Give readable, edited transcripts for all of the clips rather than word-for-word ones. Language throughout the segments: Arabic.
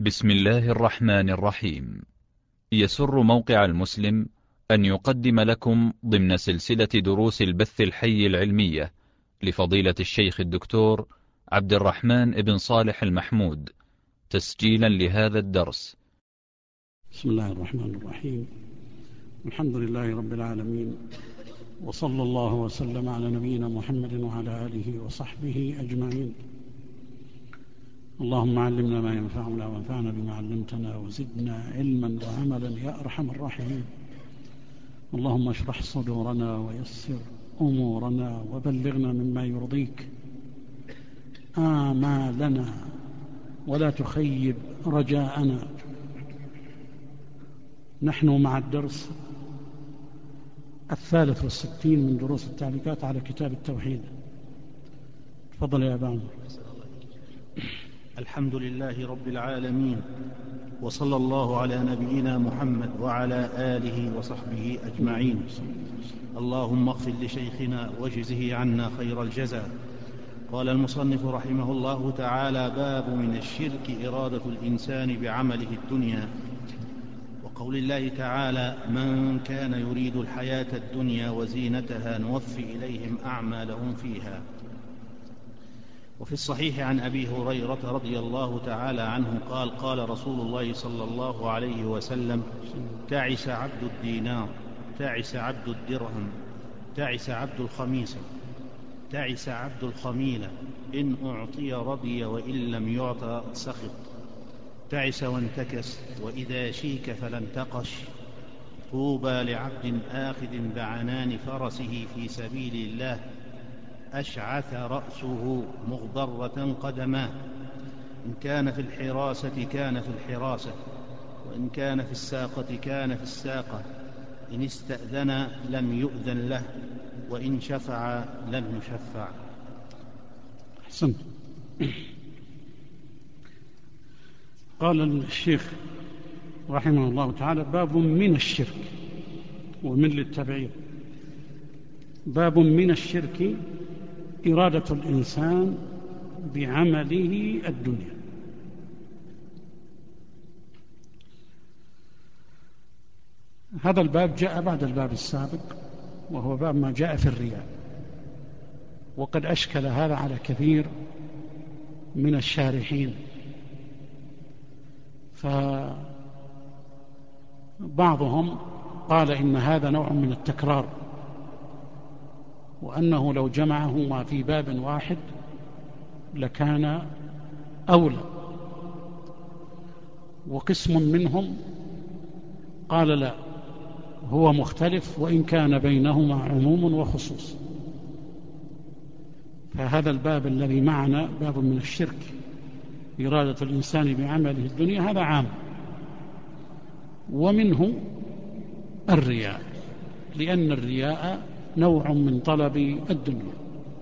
بسم الله الرحمن الرحيم. يسر موقع المسلم أن يقدم لكم ضمن سلسلة دروس البث الحي العلمية لفضيلة الشيخ الدكتور عبد الرحمن بن صالح المحمود تسجيلا لهذا الدرس. بسم الله الرحمن الرحيم. الحمد لله رب العالمين، وصلى الله وسلم على نبينا محمد وعلى آله وصحبه أجمعين. اللهم علمنا ما ينفعنا وانفعنا بما علمتنا وزدنا علما وعملا يا أرحم الراحمين. اللهم اشرح صدورنا ويسر أمورنا وبلغنا مما يرضيك آمالنا ولا تخيب رجاءنا. نحن مع الدرس 63 من دروس التعليقات على كتاب التوحيد. تفضل يا أبا عمر. الحمد لله رب العالمين، وصلى الله على نبينا محمد وعلى آله وصحبه أجمعين. اللهم اغفر لشيخنا واجزه عنا خير الجزاء. قال المصنف رحمه الله تعالى: باب من الشرك إرادة الإنسان بعمله الدنيا. وقول الله تعالى: من كان يريد الحياة الدنيا وزينتها نوفي إليهم أعمالهم فيها. وفي الصحيح عن أبي هريرة رضي الله تعالى عنه قال: قال رسول الله صلى الله عليه وسلم: تعس عبد الدينار، تعس عبد الدرهم، تعس عبد الخميصة، تعس عبد الخميلة، إن أعطي رضي وإن لم يعطى سخط، تعس وانتكس، وإذا شيك فلا انتقش. طوبى لعبد آخذ بعنان فرسه في سبيل الله، أشعث رأسه مغبرة قدماه، إن كان في الحراسة كان في الحراسة، وإن كان في الساقة كان في الساقة، إن استأذن لم يؤذن له، وإن شفع لم يشفع. أحسنت. قال الشيخ رحمه الله تعالى: باب من الشرك، ومن للتبعير. باب من الشرك إرادة الإنسان بعمله الدنيا. هذا الباب جاء بعد الباب السابق، وهو باب ما جاء في الرياء، وقد أشكل هذا على كثير من الشارحين، فبعضهم قال إن هذا نوع من التكرار، وأنه لو جمعهما في باب واحد لكان أولى. وقسم منهم قال لا، هو مختلف وإن كان بينهما عموم وخصوص. فهذا الباب الذي معنا باب من الشرك إرادة الإنسان بعمله الدنيا، هذا عام، ومنه الرياء، لأن الرياء نوع من طلب الدنيا.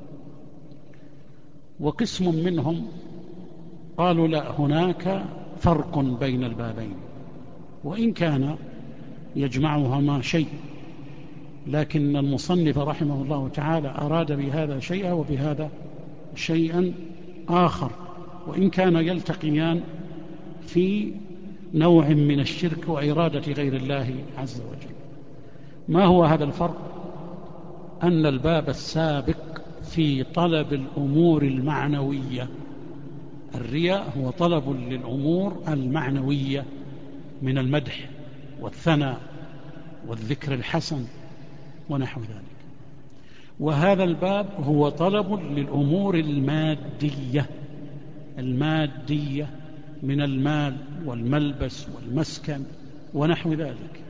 وقسم منهم قالوا لا، هناك فرق بين البابين، وإن كان يجمعهما شيء، لكن المصنف رحمه الله تعالى أراد بهذا شيئا وبهذا شيئا آخر، وإن كان يلتقيان في نوع من الشرك وإرادة غير الله عز وجل. ما هو هذا الفرق؟ أن الباب السابق في طلب الأمور المعنوية، الرياء هو طلب للأمور المعنوية من المدح والثناء والذكر الحسن ونحو ذلك، وهذا الباب هو طلب للأمور المادية من المال والملبس والمسكن ونحو ذلك.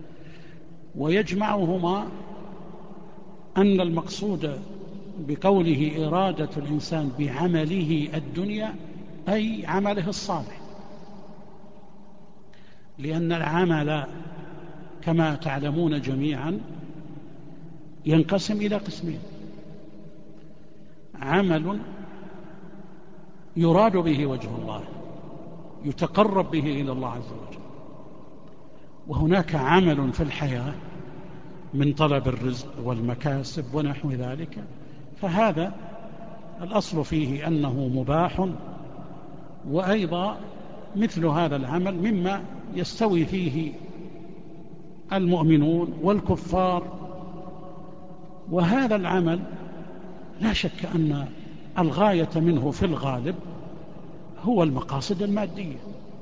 ويجمعهما أن المقصود بقوله إرادة الإنسان بعمله الدنيا أي عمله الصالح، لأن العمل كما تعلمون جميعا ينقسم إلى قسمين: عمل يراد به وجه الله يتقرب به إلى الله عز وجل، وهناك عمل في الحياة من طلب الرزق والمكاسب ونحو ذلك، فهذا الأصل فيه أنه مباح، وأيضا مثل هذا العمل مما يستوي فيه المؤمنون والكفار. وهذا العمل لا شك أن الغاية منه في الغالب هو المقاصد المادية،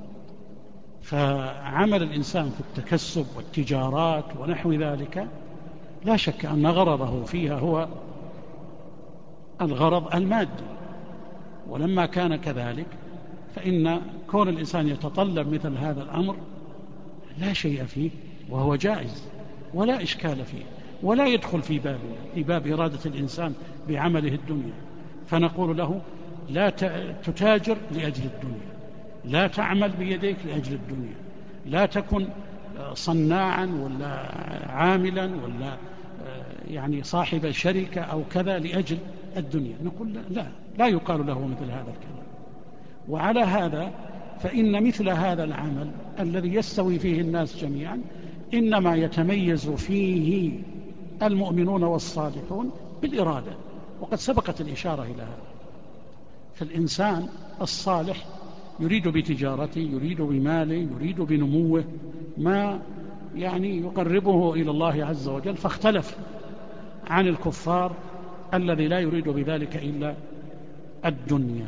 فعمل الإنسان في التكسب والتجارات ونحو ذلك لا شك أن غرضه فيها هو الغرض المادي. ولما كان كذلك فإن كون الإنسان يتطلب مثل هذا الأمر لا شيء فيه وهو جائز ولا إشكال فيه، ولا يدخل في باب إرادة الإنسان بعمله الدنيا. فنقول له لا تتاجر لأجل الدنيا، لا تعمل بيديك لأجل الدنيا، لا تكن صناعا ولا عاملا ولا يعني صاحب شركة أو كذا لأجل الدنيا. نقول لا يقال له مثل هذا الكلام. وعلى هذا فإن مثل هذا العمل الذي يستوي فيه الناس جميعا إنما يتميز فيه المؤمنون والصالحون بالإرادة، وقد سبقت الإشارة إلى هذا. فالإنسان الصالح يريد بتجارته، يريد بماله، يريد بنموه ما يعني يقربه إلى الله عز وجل، فاختلف عن الكفار الذي لا يريد بذلك إلا الدنيا.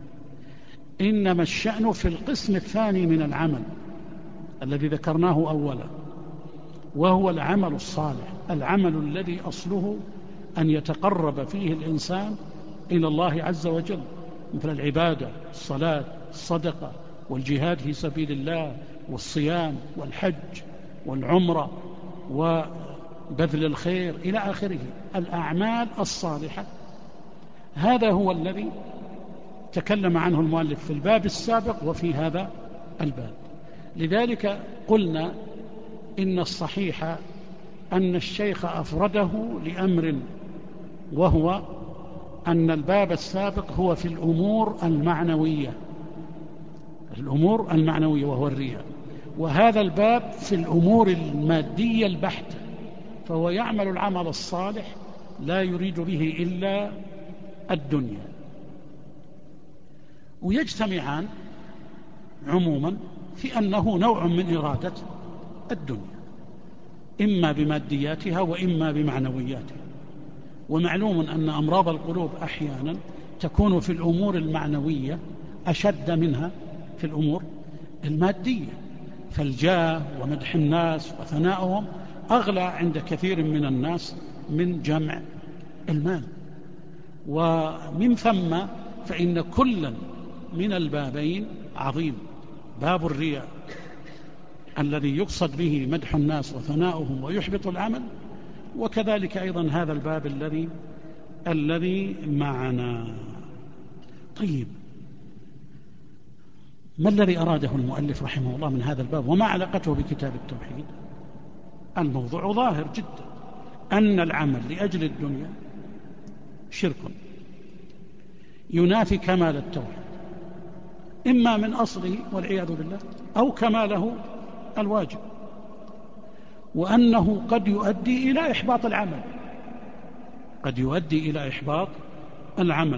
إنما الشأن في القسم الثاني من العمل الذي ذكرناه أولا، وهو العمل الصالح، العمل الذي أصله أن يتقرب فيه الإنسان إلى الله عز وجل، مثل العبادة، الصلاة، الصدقة، والجهاد في سبيل الله، والصيام، والحج، والعمرة، وبذل الخير إلى آخره، الأعمال الصالحة. هذا هو الذي تكلم عنه المؤلف في الباب السابق وفي هذا الباب. لذلك قلنا إن الصحيح أن الشيخ أفرده لأمر، وهو أن الباب السابق هو في الأمور المعنوية، الأمور المعنوية وهو الرياء، وهذا الباب في الأمور المادية البحتة، فهو يعمل العمل الصالح لا يريد به إلا الدنيا. ويجتمعان عموما في أنه نوع من إرادة الدنيا، إما بمادياتها وإما بمعنوياتها. ومعلوم أن أمراض القلوب أحيانا تكون في الأمور المعنوية أشد منها في الأمور المادية، فالجاه ومدح الناس وثناؤهم أغلى عند كثير من الناس من جمع المال. ومن ثم فإن كلا من البابين عظيم، باب الرياء الذي يقصد به مدح الناس وثناؤهم ويحبط العمل، وكذلك أيضا هذا الباب الذي معنا. طيب، ما الذي أراده المؤلف رحمه الله من هذا الباب، وما علاقته بكتاب التوحيد؟ الموضوع ظاهر جدا، أن العمل لأجل الدنيا شرك ينافي كمال التوحيد، إما من أصله والعياذ بالله أو كماله الواجب، وأنه قد يؤدي إلى إحباط العمل، قد يؤدي إلى إحباط العمل.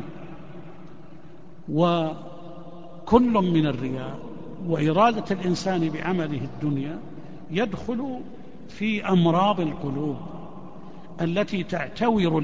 وكل من الرياء وإرادة الإنسان بعمله الدنيا يدخل في أمراض القلوب التي تعتور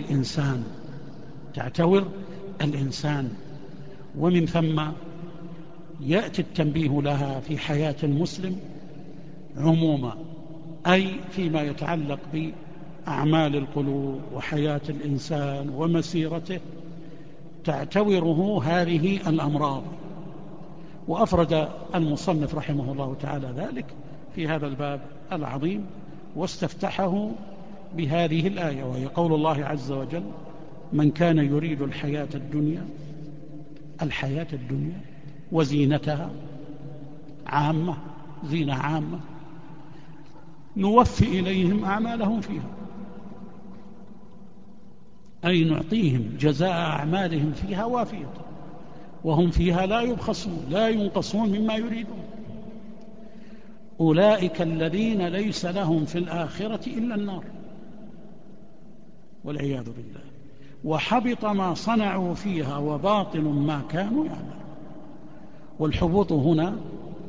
الإنسان، ومن ثم يأتي التنبيه لها في حياة المسلم عموما، أي فيما يتعلق بأعمال القلوب وحياة الإنسان ومسيرته، تعتوره هذه الأمراض. وأفرد المصنف رحمه الله تعالى ذلك في هذا الباب العظيم، واستفتحه بهذه الآية، وهي قول الله عز وجل: من كان يريد الحياة الدنيا وزينتها عامة، زينة عامة، نوفي إليهم أعمالهم فيها، أي نعطيهم جزاء أعمالهم فيها وافية، وهم فيها لا يبخسون، لا ينقصون مما يريدون. أولئك الذين ليس لهم في الآخرة إلا النار والعياذ بالله، وحبط ما صنعوا فيها وباطل ما كانوا يعملون. والحبوط هنا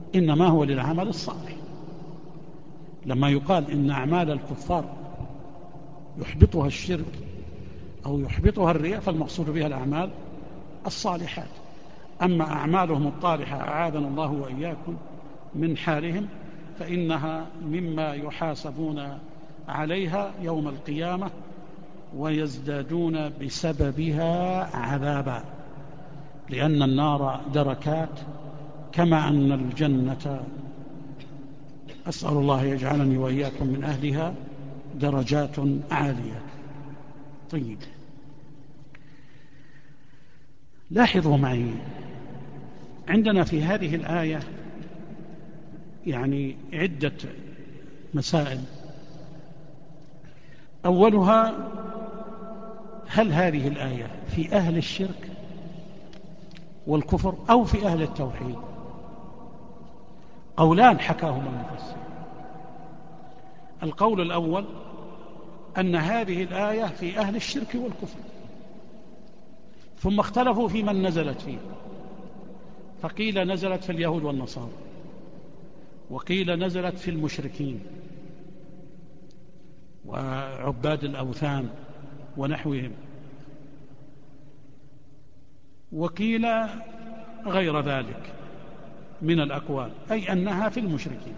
إنما هو للعمل الصالح. لما يقال إن أعمال الكفار يحبطها الشرك أو يحبطها الرياء فالمقصود بها الأعمال الصالحات. أما أعمالهم الطالحة أعاذنا الله وإياكم من حالهم فإنها مما يحاسبون عليها يوم القيامة ويزدادون بسببها عذابا، لأن النار دركات كما أن الجنة أسأل الله يجعلني وإياكم من أهلها درجات عالية. طيب، لاحظوا معي عندنا في هذه الآية يعني عدة مسائل. أولها، هل هذه الآية في أهل الشرك والكفر أو في أهل التوحيد؟ قولان حكاهما المفسر. القول الأول أن هذه الآية في أهل الشرك والكفر، ثم اختلفوا في من نزلت فيه، فقيل نزلت في اليهود والنصارى، وقيل نزلت في المشركين وعباد الأوثان ونحوهم، وقيل غير ذلك من الأقوال، أي أنها في المشركين.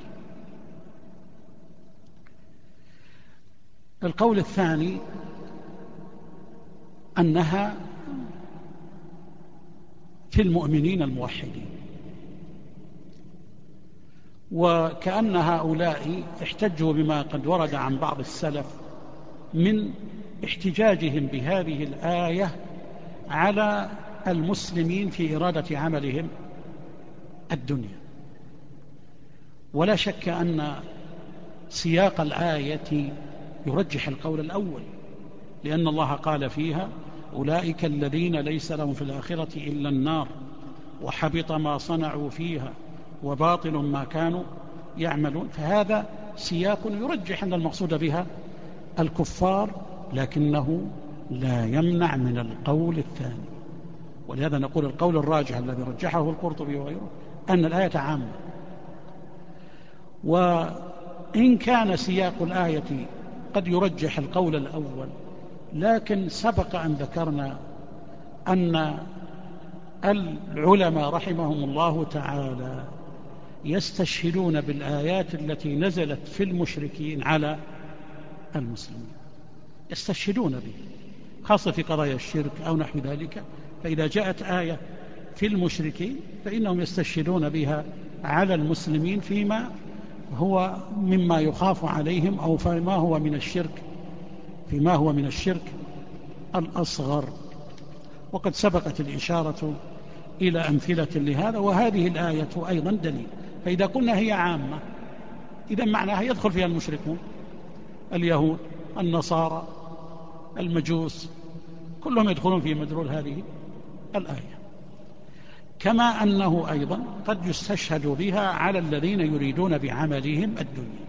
القول الثاني أنها في المؤمنين الموحدين، وكأن هؤلاء احتجوا بما قد ورد عن بعض السلف من احتجاجهم بهذه الآية على المسلمين في إرادة عملهم الدنيا. ولا شك أن سياق الآية يرجح القول الأول، لأن الله قال فيها أولئك الذين ليس لهم في الآخرة إلا النار وحبط ما صنعوا فيها وباطل ما كانوا يعملون. فهذا سياق يرجح أن المقصود بها الكفار، لكنه لا يمنع من القول الثاني. ولهذا نقول القول الراجح الذي رجحه القرطبي وغيره أن الآية عامة. وإن كان سياق الآية قد يرجح القول الأول، لكن سبق أن ذكرنا أن العلماء رحمهم الله تعالى يستشهدون بالآيات التي نزلت في المشركين على المسلمين، يستشهدون به، خاصة في قضايا الشرك أو نحو ذلك. فإذا جاءت آية في المشركين فإنهم يستشهدون بها على المسلمين فيما هو مما يخاف عليهم أو فيما هو من الشرك الأصغر. وقد سبقت الإشارة إلى أمثلة لهذا، وهذه الآية أيضا دليل. فإذا قلنا هي عامة إذا معناها يدخل فيها المشركون، اليهود، النصارى، المجوس، كلهم يدخلون في مدلول هذه الآية. كما أنه أيضا قد يستشهد بها على الذين يريدون بعملهم الدنيا،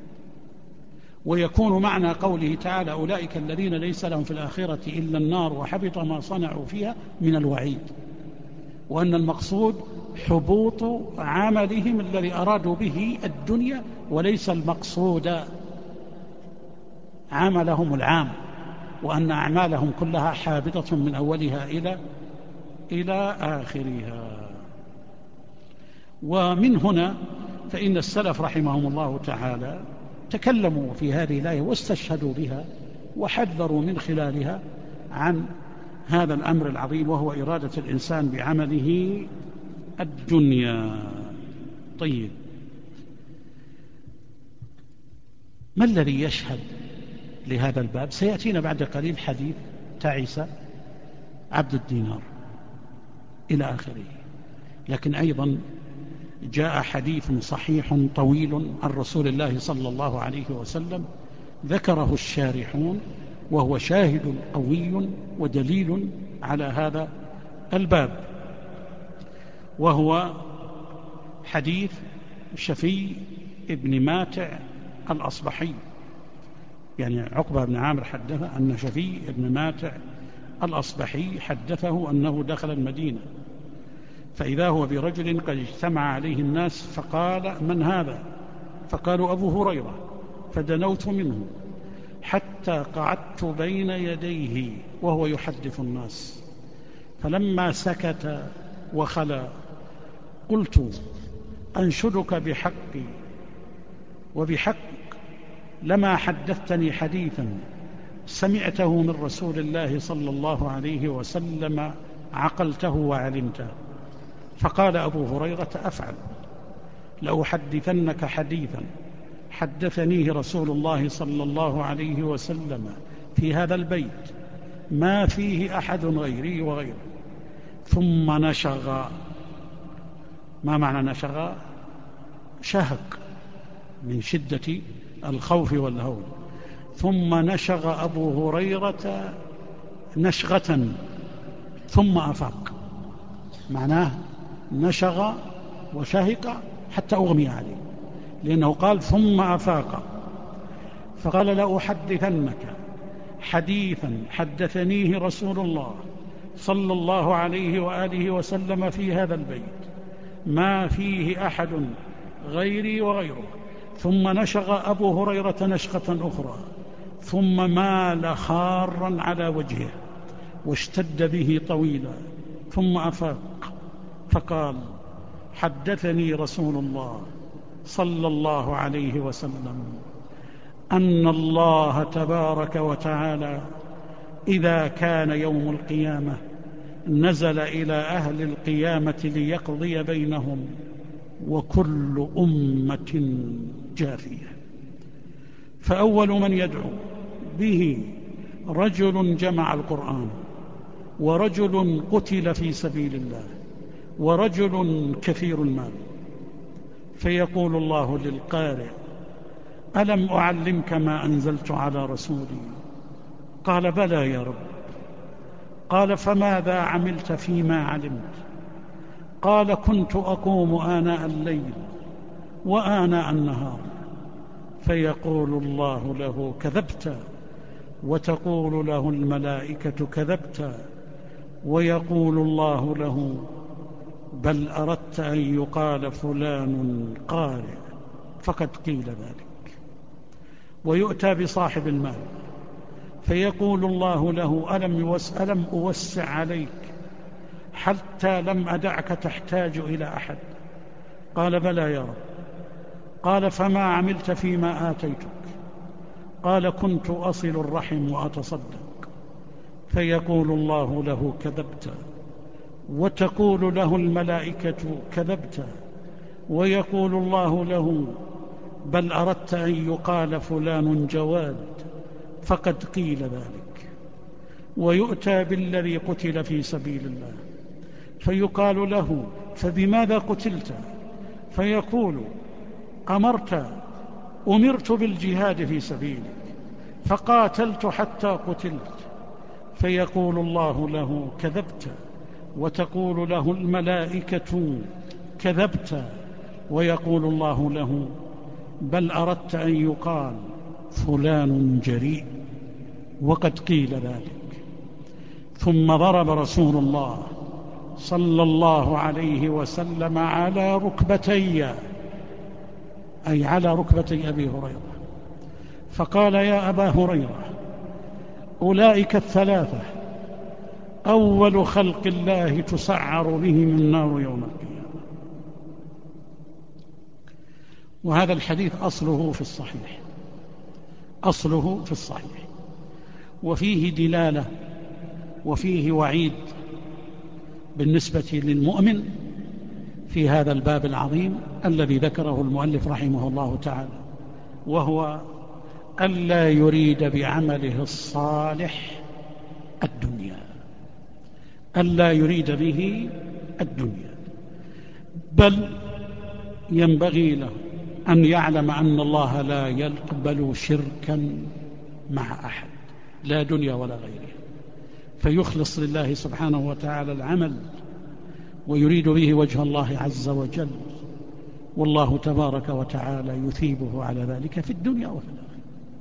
ويكون معنى قوله تعالى أولئك الذين ليس لهم في الآخرة إلا النار وحبط ما صنعوا فيها من الوعيد، وأن المقصود حبوط عملهم الذي أرادوا به الدنيا، وليس المقصود عملهم العام، وأن أعمالهم كلها حابطة من أولها إلى آخرها. ومن هنا فإن السلف رحمهم الله تعالى تكلموا في هذه الآية واستشهدوا بها وحذروا من خلالها عن هذا الأمر العظيم، وهو إرادة الإنسان بعمله الدنيا. طيب، ما الذي يشهد لهذا الباب؟ سيأتينا بعد قليل حديث تعيسى عبد الدينار إلى آخره، لكن أيضا جاء حديث صحيح طويل عن رسول الله صلى الله عليه وسلم ذكره الشارحون، وهو شاهد قوي ودليل على هذا الباب، وهو حديث شفي ابن ماتع الأصبحي. يعني عقبة بن عامر حدث أن شفي ابن ماتع الأصبحي حدثه أنه دخل المدينة فإذا هو برجل قد اجتمع عليه الناس، فقال: من هذا؟ فقالوا: أبو هريرة. فدنوت منه حتى قعدت بين يديه وهو يحدث الناس، فلما سكت وخلا قلت: أنشدك بحقي وبحق لما حدثتني حديثا سمعته من رسول الله صلى الله عليه وسلم عقلته وعلمته. فقال أبو هريرة: أفعل، لأحدثنك حديثا حدثنيه رسول الله صلى الله عليه وسلم في هذا البيت ما فيه أحد غيري وغيره. ثم نشغ. ما معنى نشغ؟ شهق من شدة الخوف والهول. ثم نشغ أبو هريرة نشغة ثم أفاق. معناه نشغ وشهق حتى أغمي عليه، لأنه قال ثم أفاق. فقال: لأحدثنك حديثا حدثنيه رسول الله صلى الله عليه وآله وسلم في هذا البيت ما فيه أحد غيري وغيره. ثم نشغ أبو هريرة نشغة أخرى، ثم مال خارا على وجهه واشتد به طويلا، ثم أفاق فقال: حدثني رسول الله صلى الله عليه وسلم أن الله تبارك وتعالى إذا كان يوم القيامة نزل إلى أهل القيامة ليقضي بينهم وكل أمة جاثية، فأول من يدعو به رجل جمع القرآن، ورجل قتل في سبيل الله، ورجل كثير المال. فيقول الله للقارئ: ألم أعلمك ما أنزلت على رسولي؟ قال: بلى يا رب. قال: فماذا عملت فيما علمت؟ قال: كنت أقوم آناء الليل وآناء النهار. فيقول الله له: كذبت. وتقول له الملائكة: كذبت. ويقول الله له: بل أردت أن يقال فلان قارئ، فقد قيل ذلك. ويؤتى بصاحب المال فيقول الله له: ألم أوسع عليك حتى لم أدعك تحتاج إلى أحد؟ قال: بلى يا رب. قال: فما عملت فيما آتيتك؟ قال: كنت أصل الرحم وأتصدق. فيقول الله له: كذبت. وتقول له الملائكة: كذبت. ويقول الله له: بل أردت أن يقال فلان جواد، فقد قيل ذلك. ويؤتى بالذي قتل في سبيل الله فيقال له: فبماذا قتلت؟ فيقول: أمرت بالجهاد في سبيلك فقاتلت حتى قتلت. فيقول الله له: كذبت. وتقول له الملائكة: كذبت. ويقول الله له: بل أردت أن يقال فلان جريء، وقد قيل ذلك. ثم ضرب رسول الله صلى الله عليه وسلم على ركبتي، أي على ركبتي أبي هريرة، فقال: يا أبا هريرة، أولئك الثلاثة أول خلق الله تسعر بهم النار يوم القيامة. وهذا الحديث أصله في الصحيح، وفيه دلالة وفيه وعيد بالنسبة للمؤمن في هذا الباب العظيم الذي ذكره المؤلف رحمه الله تعالى، وهو ألا يريد بعمله الصالح الدنيا، بل ينبغي له أن يعلم أن الله لا يقبل شركا مع أحد، لا دنيا ولا غيرها، فيخلص لله سبحانه وتعالى العمل ويريد به وجه الله عز وجل، والله تبارك وتعالى يثيبه على ذلك في الدنيا وفي الآخرة.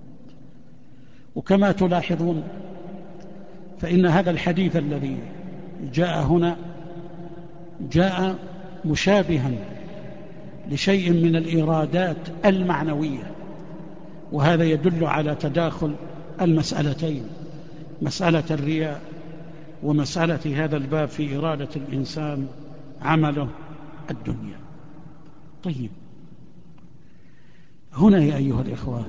وكما تلاحظون فإن هذا الحديث الذي جاء هنا جاء مشابها لشيء من الإيرادات المعنوية، وهذا يدل على تداخل المسألتين، مسألة الرياء ومسألة هذا الباب في إرادة الإنسان عمله الدنيا. طيب، هنا يا أيها الإخوة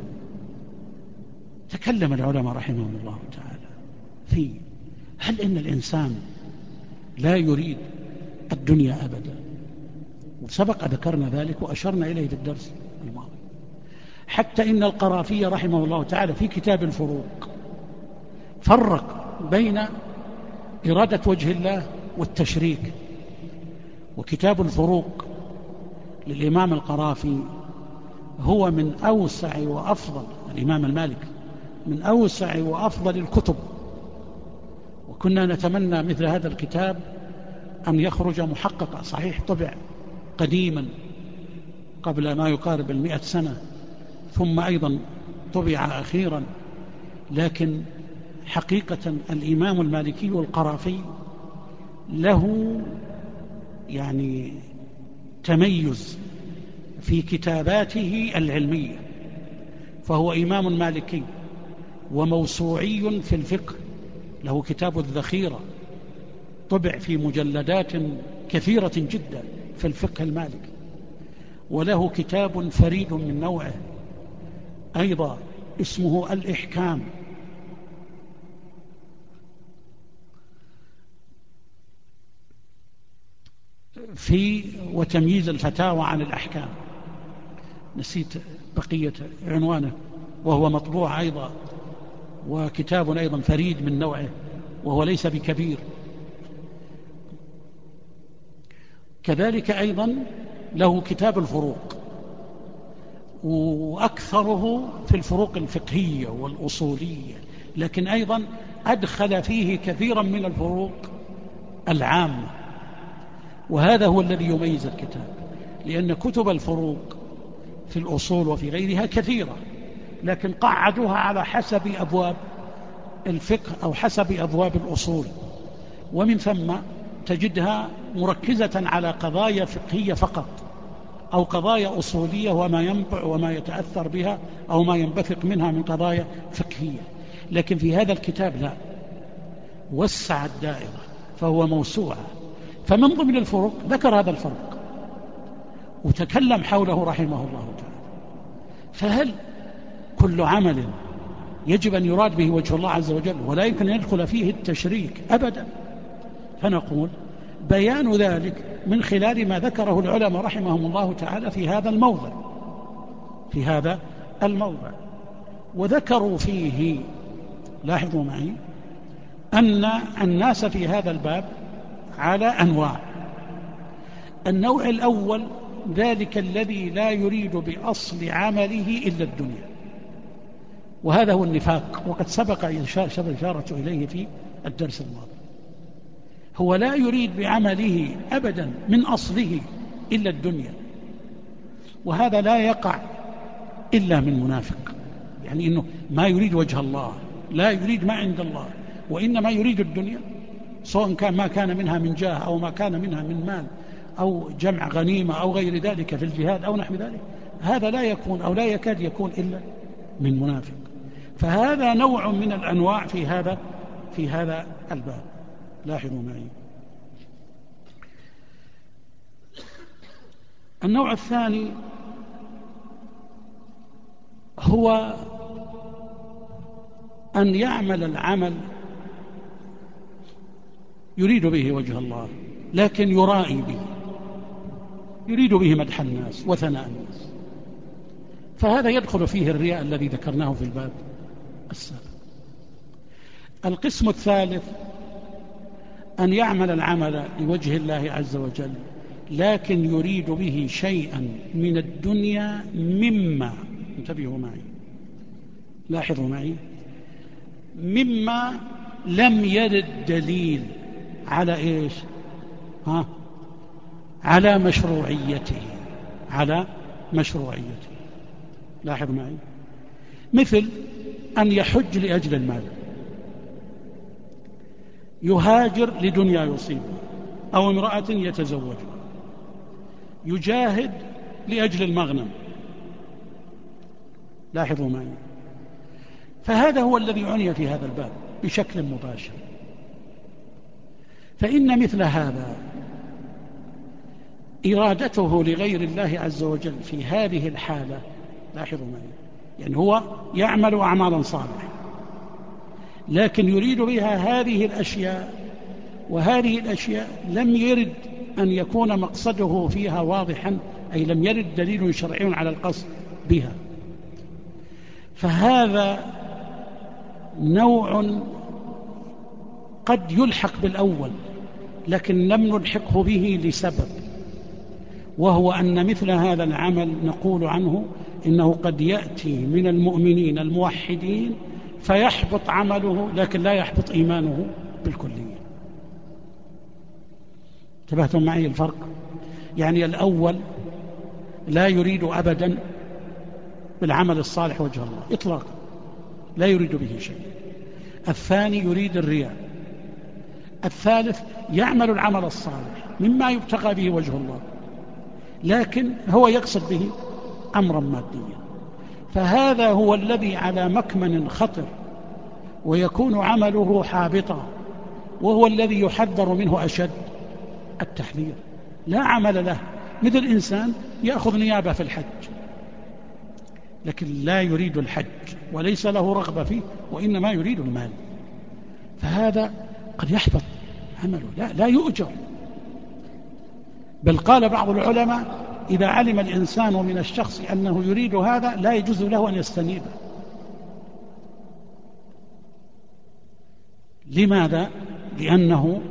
تكلم العلماء رحمهم الله تعالى في هل إن الإنسان لا يريد الدنيا أبدا؟ وسبق ذكرنا ذلك وأشرنا إليه في الدرس الماضي، حتى إن القرافي رحمه الله تعالى في كتاب الفروق فرق بين إرادة وجه الله والتشريك. وكتاب الفروق للإمام القرافي هو من أوسع وأفضل، الإمام المالكي من أوسع وأفضل الكتب، وكنا نتمنى مثل هذا الكتاب أن يخرج محققا. صحيح طبع قديما قبل ما يقارب 100 سنة، ثم أيضا طبع أخيرا، لكن حقيقة الإمام المالكي والقرافي له يعني تميز في كتاباته العلمية، فهو إمام مالكي وموسوعي في الفقه، له كتاب الذخيرة طبع في مجلدات كثيرة جدا في الفقه المالكي، وله كتاب فريد من نوعه أيضا اسمه الإحكام في وتمييز الفتاوى عن الأحكام، نسيت بقية عنوانه، وهو مطبوع أيضا، وكتاب أيضا فريد من نوعه وهو ليس بكبير. كذلك أيضا له كتاب الفروق، وأكثره في الفروق الفقهية والأصولية، لكن أيضا أدخل فيه كثيرا من الفروق العامة، وهذا هو الذي يميز الكتاب، لأن كتب الفروق في الأصول وفي غيرها كثيرة، لكن قعدوها على حسب أبواب الفقه أو حسب أبواب الأصول، ومن ثم تجدها مركزة على قضايا فقهية فقط أو قضايا أصولية وما ينبع وما يتأثر بها أو ما ينبثق منها من قضايا فقهية. لكن في هذا الكتاب لا، وسع الدائرة فهو موسوعة، فمن ضمن الفروق ذكر هذا الفرق وتكلم حوله رحمه الله تعالى. فهل كل عمل يجب أن يراد به وجه الله عز وجل ولا يمكن أن يدخل فيه التشريك أبدا؟ فنقول بيان ذلك من خلال ما ذكره العلماء رحمهم الله تعالى في هذا الموضع. وذكروا فيه، لاحظوا معي، أن الناس في هذا الباب على أنواع. النوع الأول ذلك الذي لا يريد بأصل عمله إلا الدنيا، وهذا هو النفاق، وقد سبق إشارة إليه في الدرس الماضي. هو لا يريد بعمله أبدا من أصله إلا الدنيا، وهذا لا يقع إلا من منافق، يعني إنه ما يريد وجه الله، لا يريد ما عند الله، وإنما يريد الدنيا، سواء كان ما كان منها من جاه أو ما كان منها من مال أو جمع غنيمة أو غير ذلك في الجهاد أو نحو ذلك، هذا لا يكون أو لا يكاد يكون إلا من منافق. فهذا نوع من الأنواع في هذا الباب. لاحظوا معي. النوع الثاني هو أن يعمل العمل يريد به وجه الله، لكن يرائي به، يريد به مدح الناس وثناء الناس، فهذا يدخل فيه الرياء الذي ذكرناه في الباب السابق. القسم الثالث أن يعمل العمل لوجه الله عز وجل، لكن يريد به شيئا من الدنيا مما، انتبهوا معي، لاحظوا معي، مما لم يرد دليل على إيش؟ على مشروعيته. لاحظوا معي، مثل أن يحج لأجل المال، يهاجر لدنيا يصيبه، أو امرأة يتزوجها يجاهد لأجل المغنم، لاحظوا معي، فهذا هو الذي عني في هذا الباب بشكل مباشر. فإن مثل هذا إرادته لغير الله عز وجل في هذه الحالة، لاحظوا معي، يعني هو يعمل أعمالا صالحة لكن يريد بها هذه الأشياء، وهذه الأشياء لم يرد أن يكون مقصده فيها واضحا، أي لم يرد دليل شرعي على القصد بها، فهذا نوع قد يلحق بالأول لكن لم نلحقه به لسبب، وهو أن مثل هذا العمل نقول عنه إنه قد يأتي من المؤمنين الموحدين فيحبط عمله لكن لا يحبط إيمانه بالكلية. انتبهتم معي الفرق؟ يعني الأول لا يريد أبدا بالعمل الصالح وجه الله إطلاقا، لا يريد به شيء. الثاني يريد الرياء. الثالث يعمل العمل الصالح مما يبتغى به وجه الله لكن هو يقصد به أمرا ماديا، فهذا هو الذي على مكمن خطر ويكون عمله حابطا، وهو الذي يحذر منه أشد التحذير. لا عمل له، مثل إنسان يأخذ نيابة في الحج لكن لا يريد الحج وليس له رغبة فيه وإنما يريد المال، فهذا قد يحبط عمله، لا يؤجر. بل قال بعض العلماء إذا علم الإنسان من الشخص أنه يريد هذا لا يجوز له أن يستنيبه. لماذا؟ لأنه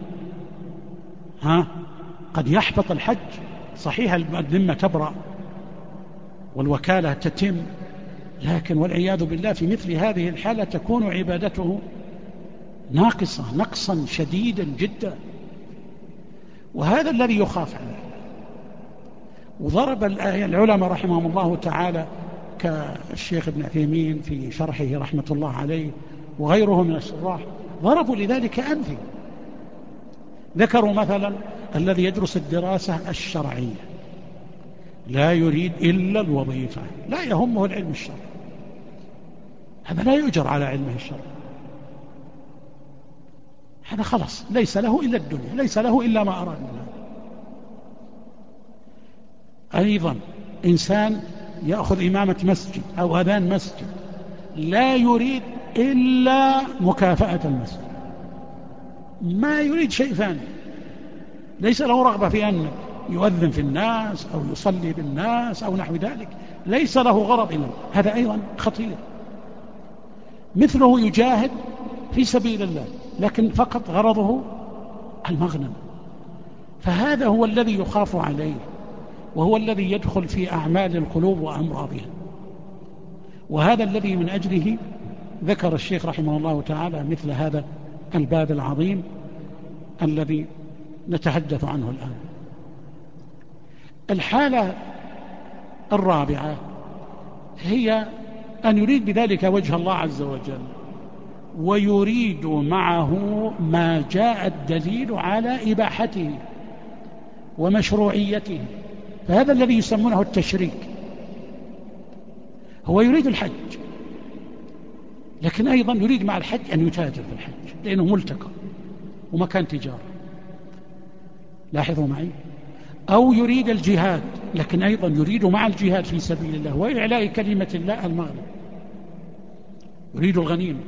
قد يحبط الحج. صحيح الذمة تبرأ والوكالة تتم، لكن والعياذ بالله في مثل هذه الحالة تكون عبادته ناقصة نقصا شديدا جدا، وهذا الذي يخاف عليه. وضرب العلماء رحمهم الله تعالى كالشيخ ابن عثيمين في شرحه رحمة الله عليه وغيره من الشراح ضربوا لذلك أمثلة. ذكروا مثلا الذي يدرس الدراسة الشرعية لا يريد إلا الوظيفة، لا يهمه العلم الشرعي، هذا لا يؤجر على علمه الشرعي، هذا خلاص ليس له إلا الدنيا، ليس له إلا ما أراد منها. أيضا إنسان يأخذ إمامة مسجد أو أذان مسجد لا يريد إلا مكافأة المسجد، ما يريد شيء ثاني، ليس له رغبة في أن يؤذن في الناس أو يصلي بالناس أو نحو ذلك، ليس له غرض إلا هذا. أيضا خطير. مثله يجاهد في سبيل الله لكن فقط غرضه المغنم، فهذا هو الذي يخاف عليه، وهو الذي يدخل في أعمال القلوب وأمراضها، وهذا الذي من أجله ذكر الشيخ رحمه الله تعالى مثل هذا الباب العظيم الذي نتحدث عنه الآن. الحالة الرابعة هي أن يريد بذلك وجه الله عز وجل ويريد معه ما جاء الدليل على إباحته ومشروعيته، فهذا الذي يسمونه التشريك. هو يريد الحج لكن أيضا يريد مع الحج أن يتاجر في الحج لأنه ملتقى ومكان تجارة، لاحظوا معي. أو يريد الجهاد لكن أيضا يريد مع الجهاد في سبيل الله وإعلاء كلمة الله المغنم، يريد الغنيمة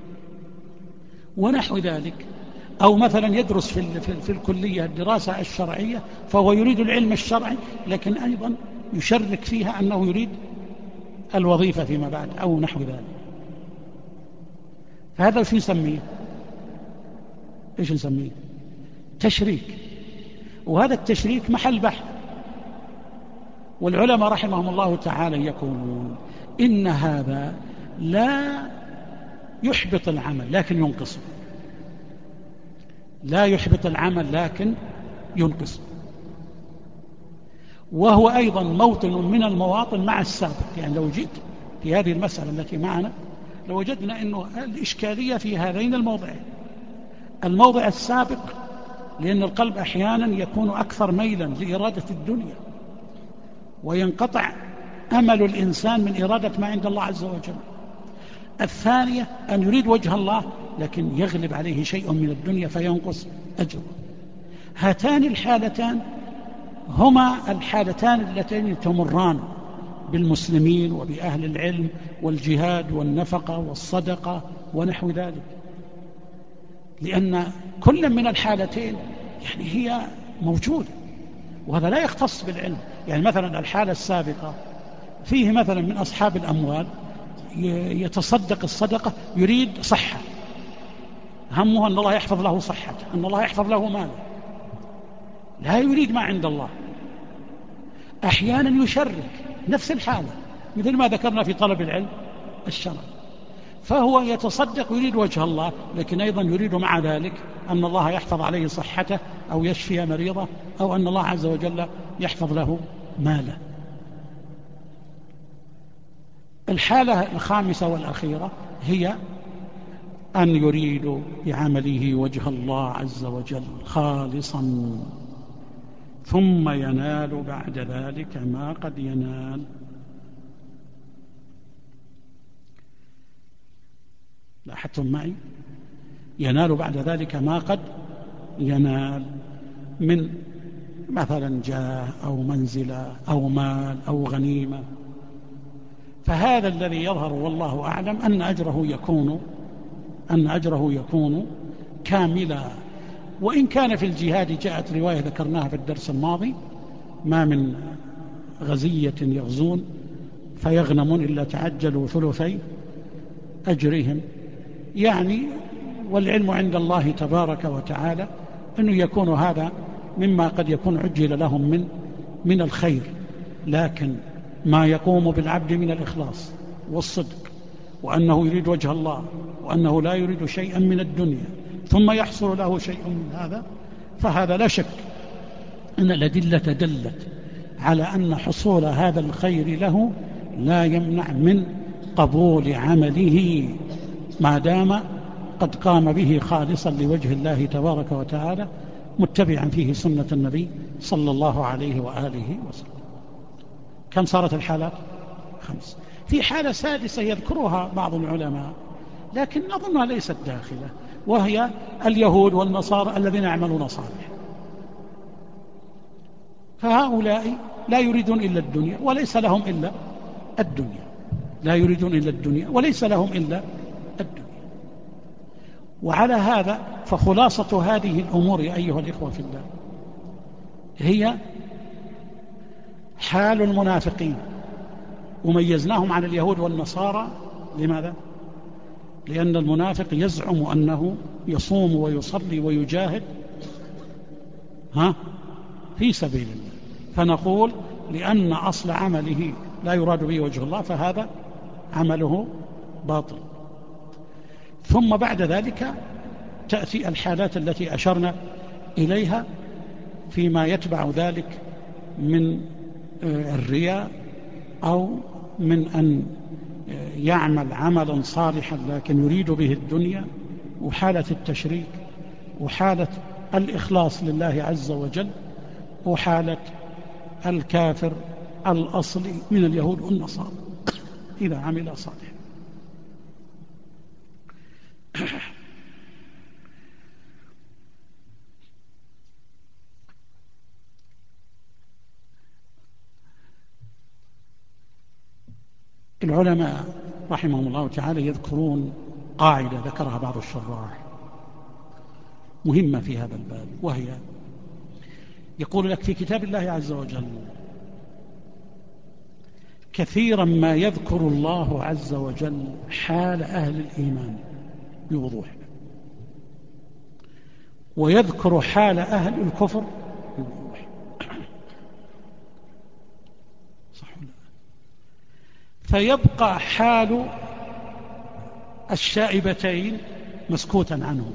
ونحو ذلك. أو مثلا يدرس في الكلية الدراسة الشرعية فهو يريد العلم الشرعي لكن أيضا يشرك فيها أنه يريد الوظيفة فيما بعد أو نحو ذلك، فهذا شو نسميه؟ إيش نسميه؟ تشريك. وهذا التشريك محل بحث، والعلماء رحمهم الله تعالى يقولون إن هذا لا يحبط العمل لكن ينقصه، لا يحبط العمل لكن ينقصه. وهو أيضا موطن من المواطن مع السابق. يعني لو جئت في هذه المسألة التي معنا لوجدنا أنه الإشكالية في هذين الموضعين: الموضع السابق لأن القلب أحيانا يكون أكثر ميلا لإرادة الدنيا، وينقطع أمل الإنسان من إرادة ما عند الله عز وجل. الثانية أن يريد وجه الله لكن يغلب عليه شيء من الدنيا فينقص أجره. هاتان الحالتان هما الحالتان اللتين تمران بالمسلمين وبأهل العلم والجهاد والنفقة والصدقة ونحو ذلك، لأن كل من الحالتين يعني هي موجودة، وهذا لا يختص بالعلم. يعني مثلا الحالة السابقة فيه مثلا من أصحاب الأموال يتصدق الصدقة يريد صحة، همه أن الله يحفظ له صحته، أن الله يحفظ له ماله، لا يريد ما عند الله. أحيانا يشرك نفس الحالة مثل ما ذكرنا في طلب العلم الشرعي، فهو يتصدق يريد وجه الله لكن أيضا يريد مع ذلك أن الله يحفظ عليه صحته أو يشفي مريضه أو أن الله عز وجل يحفظ له ماله. الحالة الخامسة والأخيرة هي أن يريد بعمله وجه الله عز وجل خالصا ثم ينال بعد ذلك ما قد ينال. لاحظتم معي؟ ينال بعد ذلك ما قد ينال من مثلا جاه أو منزلة أو مال أو غنيمة. فهذا الذي يظهر والله أعلم أن أجره يكون كاملا. وإن كان في الجهاد جاءت رواية ذكرناها في الدرس الماضي: ما من غزية يغزون فيغنمون إلا تعجلوا ثلثي أجرهم. يعني والعلم عند الله تبارك وتعالى أنه يكون هذا مما قد يكون عجل لهم من الخير، لكن ما يقوم بالعبد من الإخلاص والصدق وأنه يريد وجه الله وأنه لا يريد شيئا من الدنيا ثم يحصل له شيء من هذا، فهذا لا شك أن الأدلة دلت على أن حصول هذا الخير له لا يمنع من قبول عمله ما دام قد قام به خالصا لوجه الله تبارك وتعالى متبعا فيه سنة النبي صلى الله عليه وآله وسلم. كم صارت الحالات؟ 5. في حالة سادسة يذكرها بعض العلماء لكن أظنها ليست داخلة، وهي اليهود والنصارى الذين يعملون صالح. فهؤلاء لا يريدون إلا الدنيا وليس لهم إلا الدنيا، لا يريدون إلا الدنيا وليس لهم إلا الدنيا. وعلى هذا فخلاصة هذه الأمور يا أيها الإخوة في الله هي حال المنافقين، وميزناهم عن اليهود والنصارى. لماذا؟ لأن المنافق يزعم أنه يصوم ويصلي ويجاهد في سبيل الله، فنقول لأن أصل عمله لا يراد به وجه الله فهذا عمله باطل. ثم بعد ذلك تأتي الحالات التي أشرنا إليها فيما يتبع ذلك من الرياء أو من أن يعمل عملا صالحا لكن يريد به الدنيا، وحالة التشريك، وحالة الإخلاص لله عز وجل، وحالة الكافر الأصلي من اليهود والنصارى إذا عمل صالحا. العلماء رحمهم الله تعالى يذكرون قاعدة ذكرها بعض الشراح مهمة في هذا الباب، وهي يقول لك في كتاب الله عز وجل كثيرا ما يذكر الله عز وجل حال أهل الإيمان بوضوح، ويذكر حال أهل الكفر بوضوح. صح ولا لا؟ فيبقى حال الشائبتين مسكوتا عنه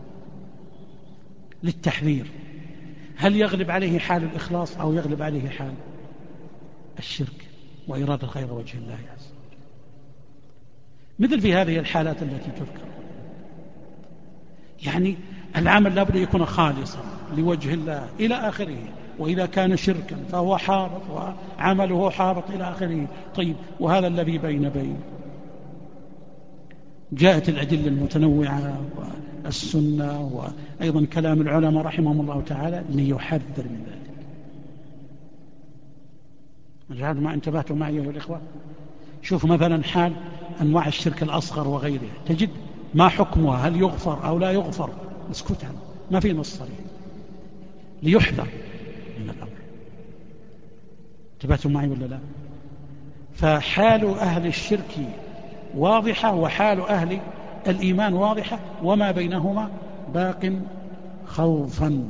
للتحذير. هل يغلب عليه حال الإخلاص أو يغلب عليه حال الشرك وإرادة غير وجه الله عز وجل؟ مثل في هذه الحالات التي تذكر، يعني العمل لابد يكون خالصا لوجه الله إلى آخره. وإذا كان شركا فهو حابط وعمله حابط إلى آخره. طيب، وهذا الذي بين جاءت الأدلة المتنوعة والسنة وأيضا كلام العلماء رحمهم الله تعالى ليحذر من ذلك. رجعت ما انتبهتوا معي يا الإخوة؟ شوف مثلا حال أنواع الشرك الأصغر وغيره، تجد ما حكمها، هل يغفر أو لا يغفر، اسكت عنه، ما في نص صريح، ليحذر من الأمر. انتبهتوا معي ولا لا؟ فحال أهل الشرك واضحة وحال أهل الإيمان واضحة، وما بينهما باق خوفا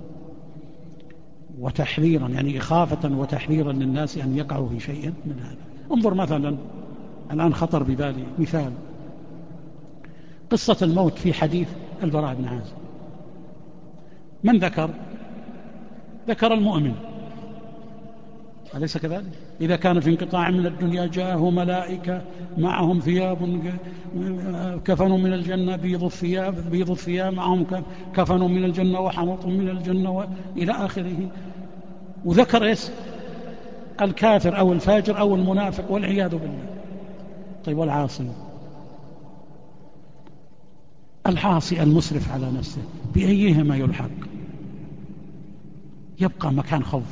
وتحذيرا، يعني إخافة وتحذيرا للناس أن يقعوا في شيء من هذا. انظر مثلا، الآن خطر ببالي مثال قصة الموت في حديث البراء بن عازب. من ذكر المؤمن، أليس كذلك؟ إذا كان في انقطاع من الدنيا جاءه ملائكة معهم ثياب كفن من الجنة، بيض الثياب معهم كفن من الجنة وحنوط من الجنة إلى آخره. وذكر الكافر أو الفاجر أو المنافق والعياذ بالله. طيب، والعاصي؟ العاصي المسرف على نفسه بأيهما يلحق؟ يبقى مكان خوف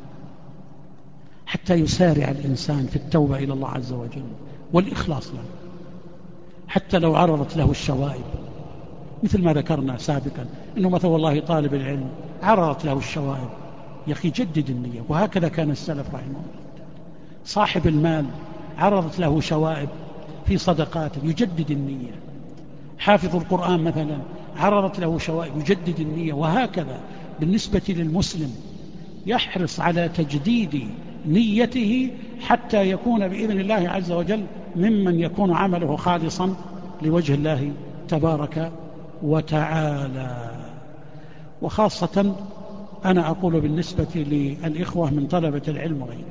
حتى يسارع الإنسان في التوبة إلى الله عز وجل والإخلاص له، حتى لو عرضت له الشوائب، مثل ما ذكرنا سابقا إنه مثلا والله طالب العلم عرضت له الشوائب، يا أخي جدد النية. وهكذا كان السلف رحمه الله. صاحب المال عرضت له شوائب في صدقاته، يجدد النية. حافظ القرآن مثلا عرضت له شوائب، يجدد النية. وهكذا بالنسبة للمسلم يحرص على تجديد نيته حتى يكون بإذن الله عز وجل ممن يكون عمله خالصا لوجه الله تبارك وتعالى. وخاصة أنا أقول بالنسبة للإخوة من طلبة العلم وغيره،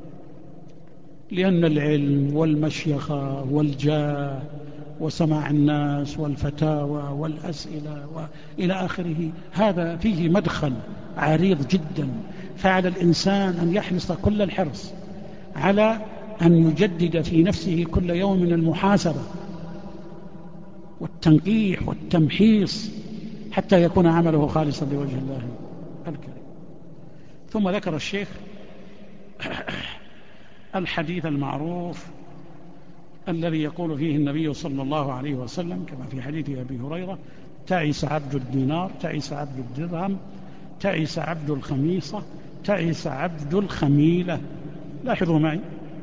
لأن العلم والمشيخة والجاه وسماع الناس والفتاوى والأسئلة وإلى آخره، هذا فيه مدخل عريض جدا. فعلى الإنسان أن يحرص كل الحرص على أن يجدد في نفسه كل يوم من المحاسبة والتنقيح والتمحيص حتى يكون عمله خالصا لوجه الله الكريم. ثم ذكر الشيخ الحديث المعروف الذي يقول فيه النبي صلى الله عليه وسلم كما في حديث أبي هريرة: تعس عبد الدينار، تعس عبد الدرهم، تعس عبد الخميصة، تعس عبد الخميلة. لاحظوا معي،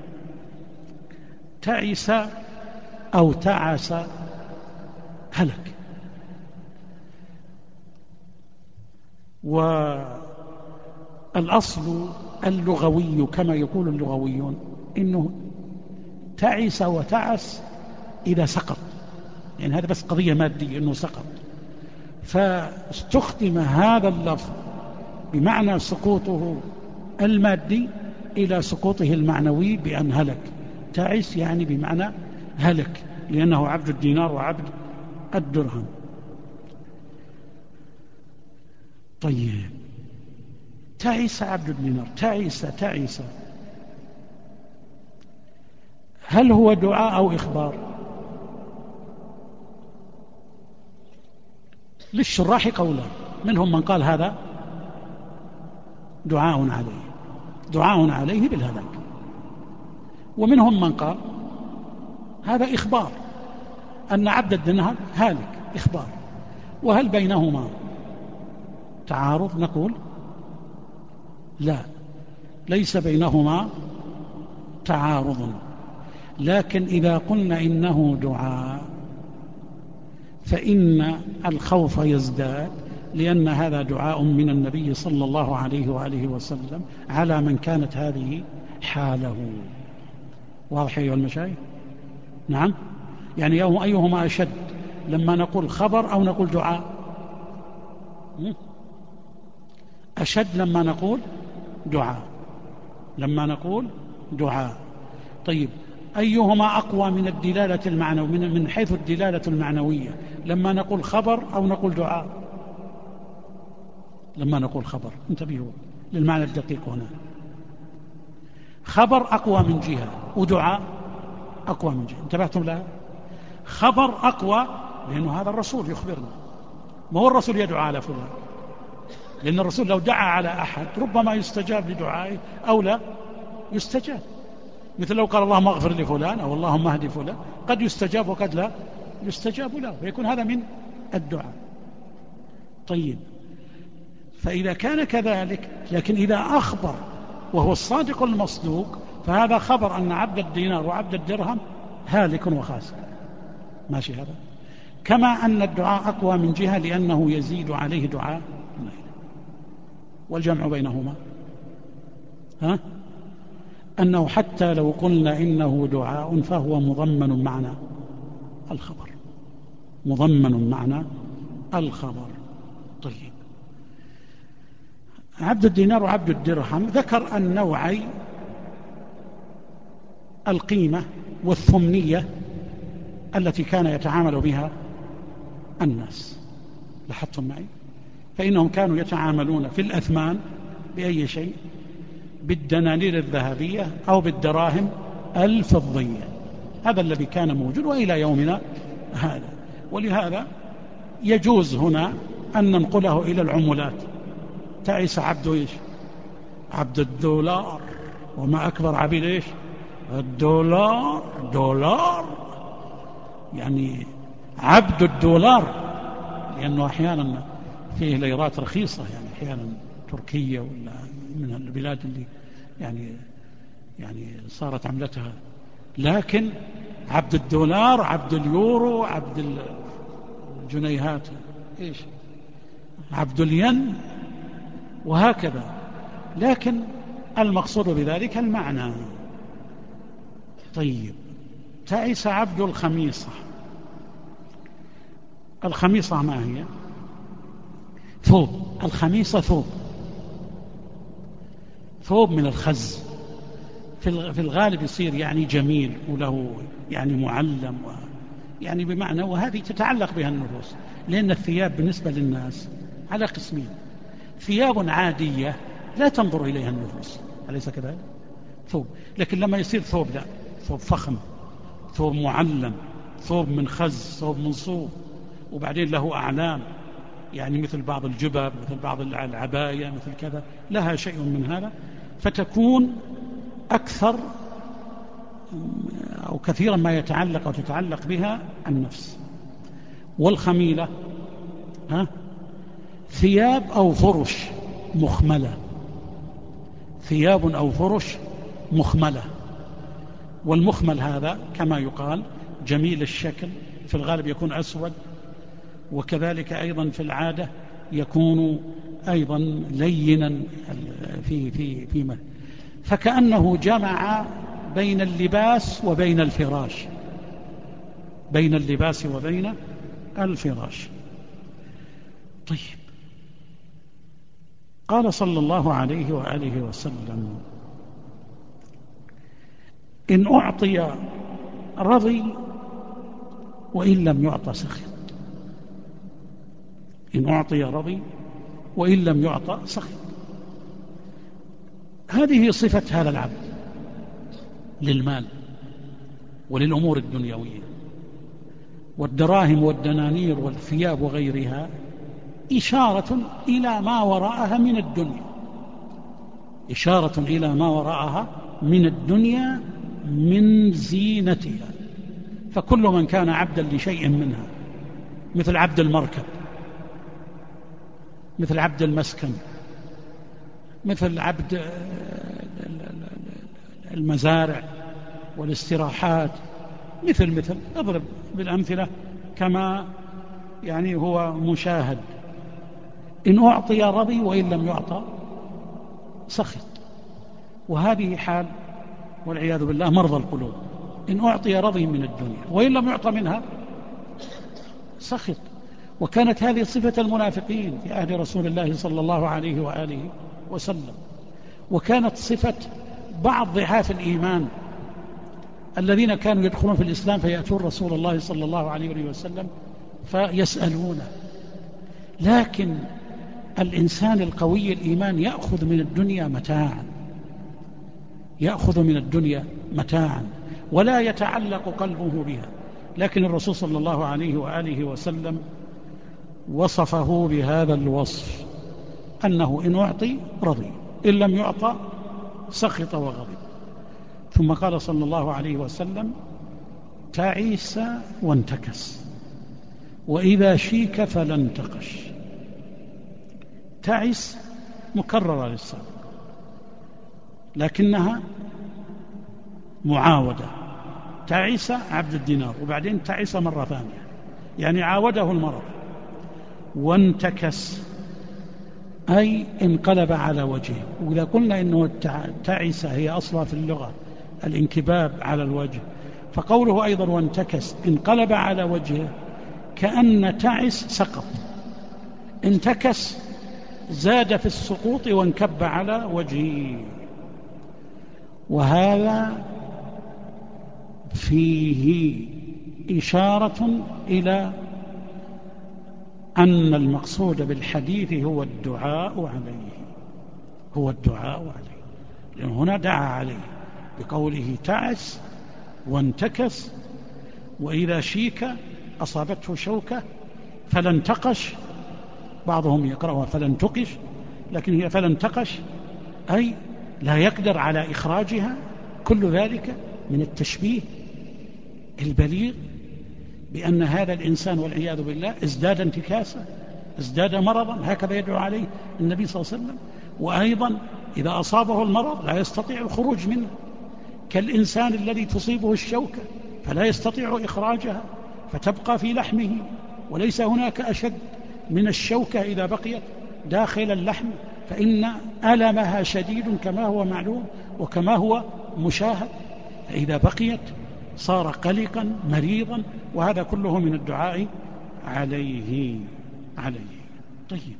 تعس أو تعس هلك. والأصل اللغوي كما يقول اللغويون إنه تعس وتعس إذا سقط، يعني هذا بس قضية مادية إنه سقط، فاستخدم هذا اللفظ بمعنى سقوطه المادي إلى سقوطه المعنوي بأن هلك. تعس يعني بمعنى هلك، لأنه عبد الدينار وعبد الدرهم. طيب، تعس عبد الدينار، تعس هل هو دعاء أو إخبار؟ للشراح قولان، منهم من قال هذا دعاء عليه بالهلاك، ومنهم من قال هذا إخبار أن عبد الدينار هالك، إخبار. وهل بينهما تعارض؟ نقول لا، ليس بينهما تعارض، لكن إذا قلنا إنه دعاء فإن الخوف يزداد، لأن هذا دعاء من النبي صلى الله عليه وآله وسلم على من كانت هذه حاله. واضح أيها المشايخ؟ نعم، يعني أيهما أشد، لما نقول خبر أو نقول دعاء؟ أشد لما نقول دعاء. طيب، أيهما أقوى من الدلالة المعنوية من حيث الدلالة المعنوية، لما نقول خبر أو نقول دعاء؟ لما نقول خبر، انتبهوا للمعنى الدقيق هنا. خبر أقوى من جهة، ودعاء أقوى من جهة. انتبهتم لها؟ خبر أقوى لأنه هذا الرسول يخبرنا، ما هو الرسول يدعو على فلان، لأن الرسول لو دعا على أحد ربما يستجاب لدعائه أو لا يستجاب، مثل لو قال اللهم اغفر لفلان أو اللهم اهد فلان، قد يستجاب وقد لا يستجاب له، فيكون هذا من الدعاء. طيب، فإذا كان كذلك، لكن إذا أخبر وهو الصادق المصدوق فهذا خبر أن عبد الدينار وعبد الدرهم هالك وخاسر، ماشي هذا. كما أن الدعاء أقوى من جهة لأنه يزيد عليه دعاء غيره. والجمع بينهما أنه حتى لو قلنا إنه دعاء فهو مضمن معنى الخبر، مضمن معنى الخبر. طيب، عبد الدينار وعبد الدرهم ذكر النوعي القيمة والثمنية التي كان يتعامل بها الناس. لاحظتم معي؟ فإنهم كانوا يتعاملون في الأثمان بأي شيء؟ بالدنانير الذهبية أو بالدراهم الفضية. هذا الذي كان موجود وإلى يومنا هذا. ولهذا يجوز هنا أن ننقله إلى العملات. تعيس عبد إيش؟ عبد الدولار، وما أكبر عبيد إيش؟ الدولار. دولار يعني عبد الدولار، لأنه أحيانا فيه ليرات رخيصة، يعني أحيانا تركيا ولا من البلاد اللي يعني صارت عملتها، لكن عبد الدولار، عبد اليورو، عبد الجنيهات، إيش؟ عبد الين، وهكذا. لكن المقصود بذلك المعنى. طيب، تعيس عبد الخميصة. الخميصة ما هي؟ ثوب. الخميصة ثوب من الخز، في الغالب يصير يعني جميل وله يعني معلم يعني بمعنى، وهذه تتعلق بها النفوس، لأن الثياب بالنسبة للناس على قسمين: ثياب عادية لا تنظر إليها النفوس، أليس كذلك؟ ثوب. لكن لما يصير ثوب، لا، ثوب فخم، ثوب معلم، ثوب من خز، ثوب من صوف، وبعدين له أعلام، يعني مثل بعض الجبب، مثل بعض العباية، مثل كذا، لها شيء من هذا، فتكون أكثر أو كثيرا ما يتعلق أو تتعلق بها النفس. والخميلة ثياب أو فرش مخملة، ثياب أو فرش مخملة. والمخمل هذا كما يقال جميل الشكل، في الغالب يكون أسود، وكذلك أيضا في العادة يكون أيضا لينا في فكأنه جمع بين اللباس وبين الفراش، بين اللباس وبين الفراش. طيب، قال صلى الله عليه وآله وسلم: إن أعطي رضي وإن لم يعطى سخط. إن أعطي رضي وإن لم يعطى سخط. هذه صفة هذا العبد للمال وللأمور الدنيوية، والدراهم والدنانير والثياب وغيرها إشارة إلى ما وراءها من الدنيا، إشارة إلى ما وراءها من الدنيا من زينتها. فكل من كان عبدا لشيء منها، مثل عبد المركب، مثل عبد المسكن، مثل عبد المزارع والاستراحات، مثل اضرب بالأمثلة كما يعني هو مشاهد. إن أعطي رضي وإن لم يعطى سخط. وهذه حال والعياذ بالله مرضى القلوب. إن أعطي رضي من الدنيا وإن لم يعطى منها سخط. وكانت هذه صفة المنافقين في عهد رسول الله صلى الله عليه وآله وسلم، وكانت صفة بعض ضعاف الإيمان الذين كانوا يدخلون في الإسلام فيأتون رسول الله صلى الله عليه وسلم فيسألونه. لكن الإنسان القوي الإيمان يأخذ من الدنيا متاعا، يأخذ من الدنيا متاعا ولا يتعلق قلبه بها. لكن الرسول صلى الله عليه وآله وسلم وصفه بهذا الوصف، أنه إن أعطي رضي، إن لم يعطى سخط وغضب. ثم قال صلى الله عليه وسلم: تعيس وانتكس، وإذا شيك فلا انتقش. تعيس مكررة للسابق، لكنها معاودة. تعيس عبد الدينار، وبعدين تعيس مرة ثانية، يعني عاوده المرض. وانتكس أي انقلب على وجهه. وإذا قلنا إنه تعيس هي أصلها في اللغة الانكباب على الوجه، فقوله أيضا وانتكس انقلب على وجهه، كأن تعس سقط، انتكس زاد في السقوط وانكب على وجهه. وهذا فيه إشارة إلى أن المقصود بالحديث هو الدعاء عليه، هو الدعاء عليه، لأن هنا دعا عليه بقوله تعس وانتكس، وإذا شيك أصابته شوكة فلا انتقش. بعضهم يقرأها فلا انتقش، لكن هي فلا انتقش أي لا يقدر على إخراجها. كل ذلك من التشبيه البليغ بأن هذا الإنسان والعياذ بالله ازداد انتكاسا، ازداد مرضا، هكذا يدعو عليه النبي صلى الله عليه وسلم. وأيضا إذا أصابه المرض لا يستطيع الخروج منه، كالإنسان الذي تصيبه الشوكة فلا يستطيع إخراجها فتبقى في لحمه، وليس هناك أشد من الشوكة إذا بقيت داخل اللحم، فإن ألمها شديد كما هو معلوم وكما هو مشاهد. فإذا بقيت صار قلقا مريضا، وهذا كله من الدعاء عليه. طيب،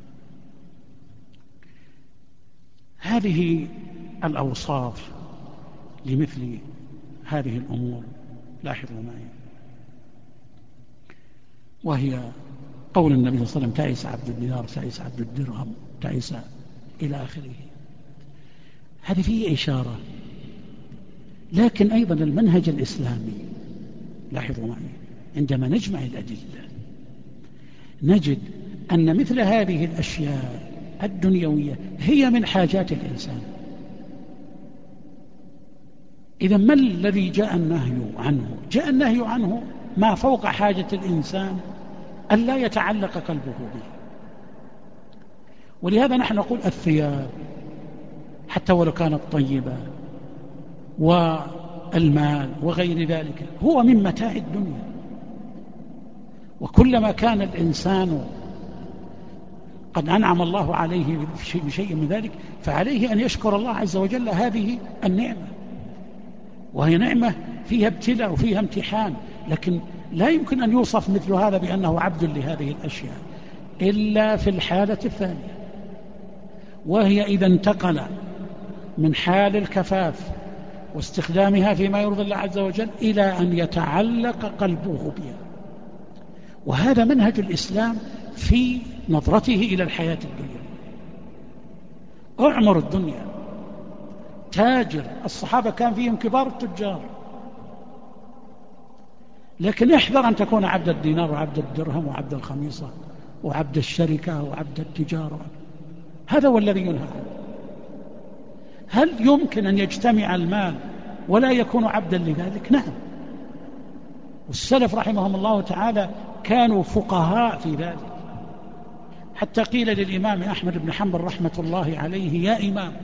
هذه الأوصاف لمثل هذه الأمور لاحظوا معي، وهي قول النبي صلى الله عليه وسلم تعيس عبد الدينار، تعيس عبد الدرهم، تعيس إلى آخره. هذه فيه إشارة، لكن أيضا المنهج الإسلامي لاحظوا معي عندما نجمع الأدلة نجد أن مثل هذه الأشياء الدنيوية هي من حاجات الإنسان. إذا ما الذي جاء النهي عنه؟ جاء النهي عنه ما فوق حاجة الإنسان أن لا يتعلق قلبه به. ولهذا نحن نقول الثياب حتى ولو كانت طيبة والمال وغير ذلك هو من متاع الدنيا، وكلما كان الإنسان قد أنعم الله عليه بشيء من ذلك فعليه أن يشكر الله عز وجل هذه النعمة، وهي نعمة فيها ابتلاء وفيها امتحان، لكن لا يمكن أن يوصف مثل هذا بأنه عبد لهذه الأشياء إلا في الحالة الثانية، وهي إذا انتقل من حال الكفاف واستخدامها فيما يرضي الله عز وجل إلى أن يتعلق قلبه بها. وهذا منهج الإسلام في نظرته إلى الحياة الدنيا. أعمر الدنيا تاجر، الصحابة كان فيهم كبار التجار، لكن احذر أن تكون عبد الدينار وعبد الدرهم وعبد الخميصة وعبد الشركة وعبد التجارة. هذا هو الذي ينهى عنه. هل يمكن أن يجتمع المال ولا يكون عبدا لذلك؟ نعم، والسلف رحمهم الله تعالى كانوا فقهاء في ذلك، حتى قيل للإمام أحمد بن حنبل رحمة الله عليه: يا إمام،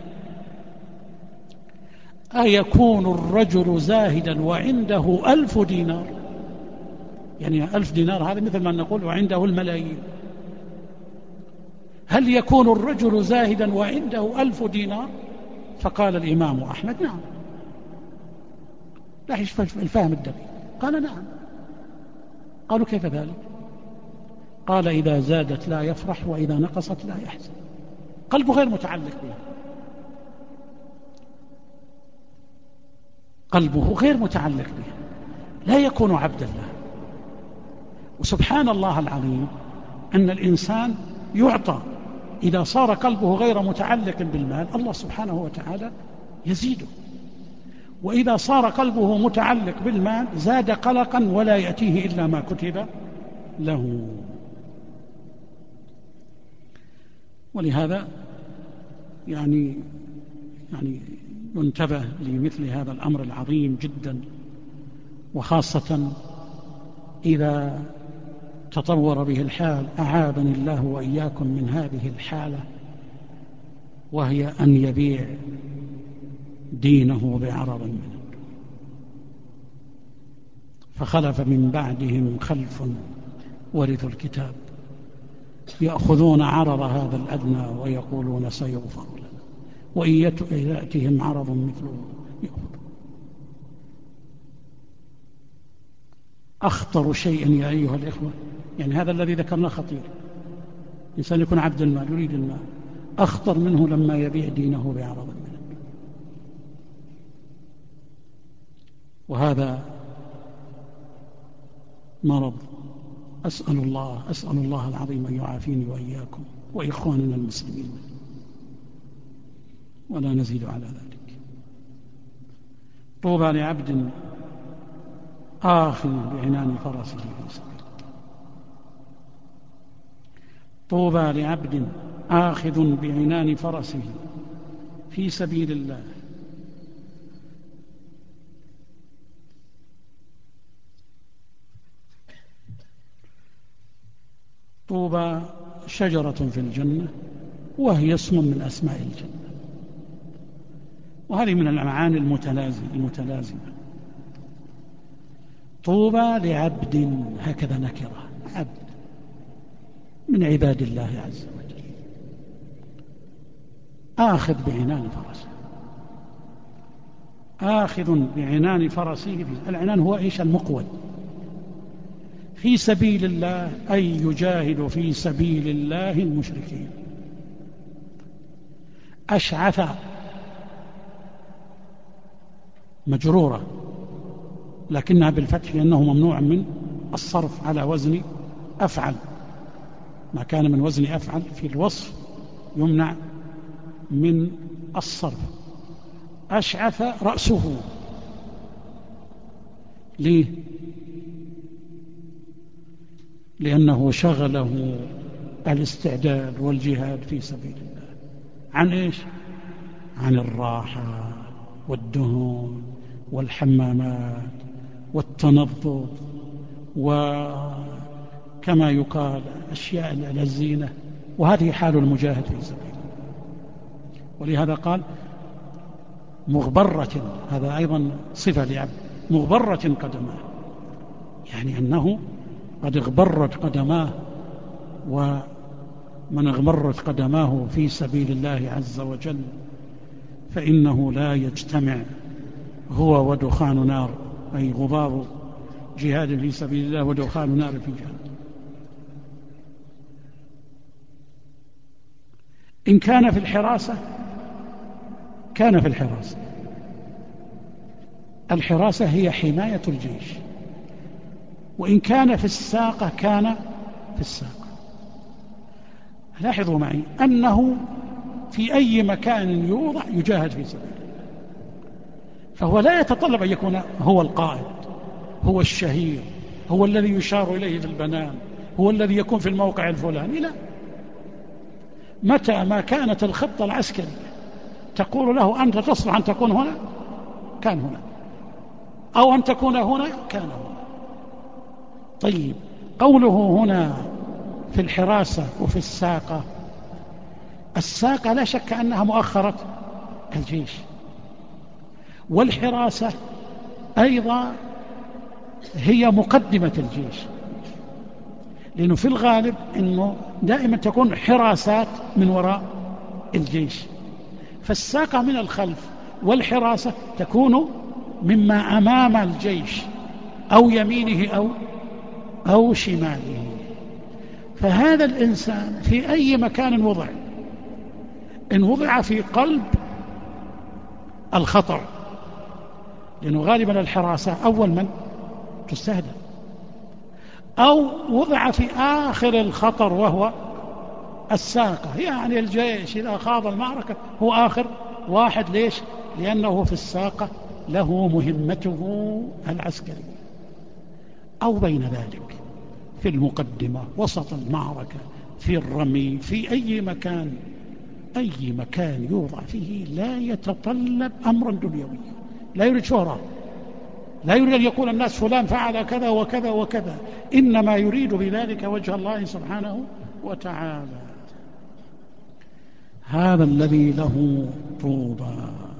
أيكون الرجل زاهدا وعنده 1000 دينار؟ يعني 1000 دينار هذا مثل ما نقول وعنده الملايين. هل يكون الرجل زاهدا وعنده 1000 دينار؟ فقال الإمام أحمد: نعم. لا الفهم الدقيق. قال: نعم. قالوا: كيف ذلك؟ قال: إذا زادت لا يفرح، وإذا نقصت لا يحزن. قلبه غير متعلق بها، قلبه غير متعلق بها، لا يكون عبدا لها. وسبحان الله العظيم أن الإنسان يعطى إذا صار قلبه غير متعلق بالمال الله سبحانه وتعالى يزيده، وإذا صار قلبه متعلق بالمال زاد قلقا ولا يأتيه إلا ما كتب له. ولهذا يعني ينتبه لمثل هذا الأمر العظيم جدا، وخاصة إذا تطور به الحال. أعاذني الله وإياكم من هذه الحالة، وهي أن يبيع دينه بعرض منه. فخلف من بعدهم خلف ورثوا الكتاب يأخذون عرض هذا الأدنى ويقولون سيغفر لنا وإن يأتهم عرض مثله يأخذ. أخطر شيء يا أيها الإخوة، يعني هذا الذي ذكرنا خطير، إنسان يكون عبد المال يريد المال، أخطر منه لما يبيع دينه بعرض منه. وهذا مرض. أسأل الله العظيم أن يعافيني وإياكم وإخواننا المسلمين، ولا نزيد على ذلك. طوبى لعبد آخذ بعنان فرسه في سبيل الله. طوبى لعبد آخذ بعنان فرسه في سبيل الله. طوبى شجرة في الجنة وهي اسم من أسماء الجنة، وهذه من المعاني المتلازمة. طوبى لعبد، هكذا نكرة، عبد من عباد الله عز وجل آخذ بعنان فرسه. آخذ بعنان فرسه، العنان هو إيش؟ المقود. في سبيل الله أي يجاهد في سبيل الله المشركين. أشعث مجرورة لكنها بالفتح لأنه ممنوع من الصرف على وزن أفعل، ما كان من وزن أفعل في الوصف يمنع من الصرف. أشعث رأسه، ليه؟ لأنه شغله الاستعداد والجهاد في سبيل الله عن إيش؟ عن الراحة والدهون والحمامات والتنظف وكما يقال أشياء الزينة، وهذه حال المجاهد في سبيل الله. ولهذا قال مغبرة، هذا أيضا صفة لعبد، مغبرة قدماه، يعني أنه قد اغبرت قدماه، ومن اغبرت قدماه في سبيل الله عز وجل فإنه لا يجتمع هو ودخان نار، أي غبار جهاد في سبيل الله ودخان نار في جهاد. إن كان في الحراسة كان في الحراسة. الحراسة هي حماية الجيش، وإن كان في الساقة كان في الساقة. لاحظوا معي أنه في أي مكان يوضع يجاهد في سبيل الله، فهو لا يتطلب أن يكون هو القائد، هو الشهير، هو الذي يشار إليه في المنام، هو الذي يكون في الموقع الفلاني، لا. متى ما كانت الخطة العسكرية تقول له أنت تصلح أن تكون هنا كان هنا، أو أن تكون هنا كان هنا. طيب، قوله هنا في الحراسة وفي الساقة، الساقة لا شك أنها مؤخرة الجيش، والحراسة أيضا هي مقدمة الجيش، لأنه في الغالب أنه دائما تكون حراسات من وراء الجيش، فالساقة من الخلف والحراسة تكون مما أمام الجيش أو يمينه أو شماله. فهذا الإنسان في أي مكان وضع، إن وضع في قلب الخطر، لأنه غالبا الحراسة أول من تستهدف، أو وضع في آخر الخطر وهو الساقة، يعني الجيش إذا خاض المعركة هو آخر واحد. ليش؟ لأنه في الساقة له مهمته العسكرية، أو بين ذلك في المقدمة، وسط المعركة، في الرمي، في أي مكان، أي مكان يوضع فيه لا يتطلب أمرا دنيويا، لا يريد شهرة، لا يريد أن يقول الناس فلان فعل كذا وكذا وكذا، إنما يريد بذلك وجه الله سبحانه وتعالى. هذا الذي له طوبى.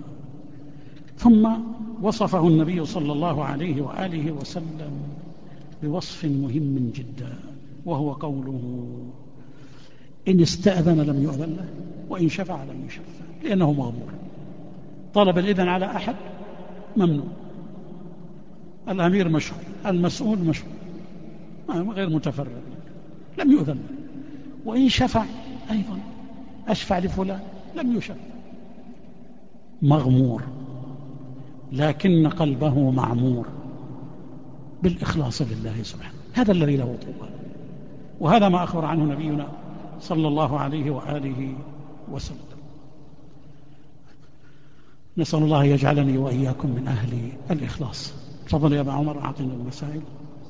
ثم وصفه النبي صلى الله عليه وآله وسلم بوصف مهم جدا، وهو قوله: إن استأذن لم يؤذن له، وإن شفع لم يشفع، لأنه مغمور. طلب الإذن على أحد ممنوع، الأمير مشهور، المسؤول مشهور، غير متفرغ، لم يؤذن له. وإن شفع أيضا، أشفع لفلان، لم يشفع، مغمور، لكن قلبه معمور بالإخلاص لله سبحانه. هذا الذي له طوبى، وهذا ما أخبر عنه نبينا صلى الله عليه وآله وسلم. نسأل الله يجعلني وإياكم من أهل الإخلاص. تفضل يا أبا عمر، أعطينا المسائل.